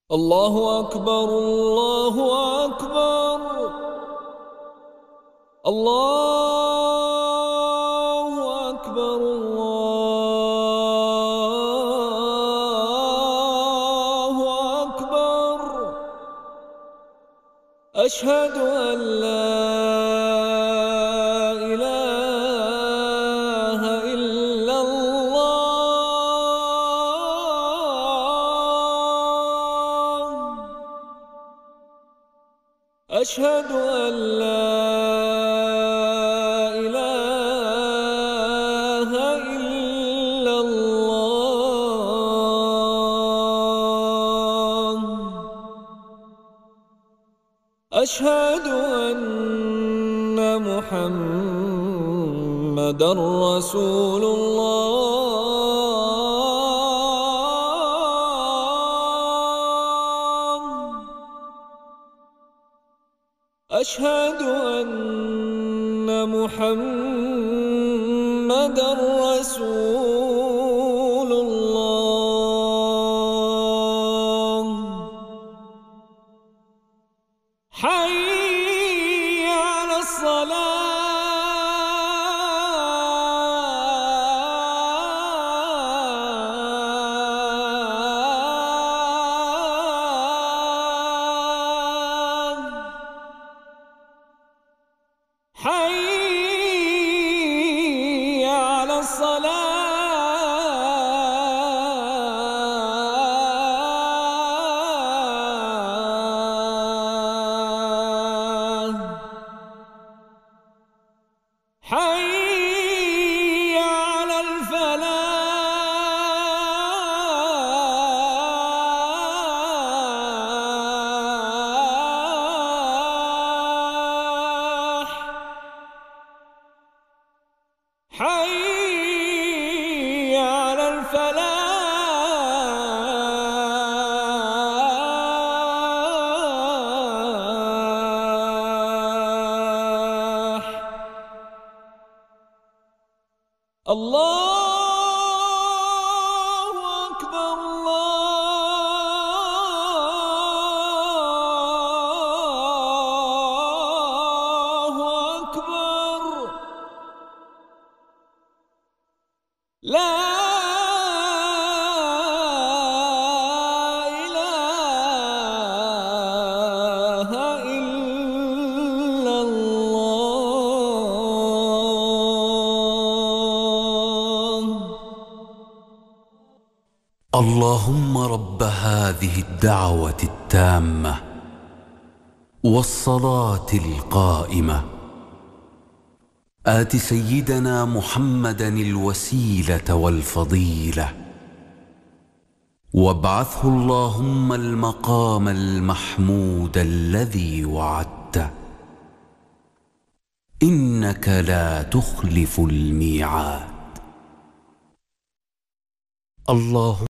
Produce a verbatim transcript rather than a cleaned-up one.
الله أكبر الله أكبر الله أكبر الله أكبر. أشهد أن لا إله إلا الله. أشهد أن لا إله إلا الله. أشهد أن محمدًا رسول الله. أشهد أن محمدًا رسول الله. حي على الصلاة. حي على الصلاة. حي على الفلاح. حي على الفلاح. الله أكبر الله أكبر. لا إله إلا الله. اللهم رب هذه الدعوة التامة والصلاة القائمة آت سيدنا محمدًا الوسيلة والفضيلة وابعثه اللهم المقام المحمود الذي وعدته إنك لا تخلف الميعاد. الله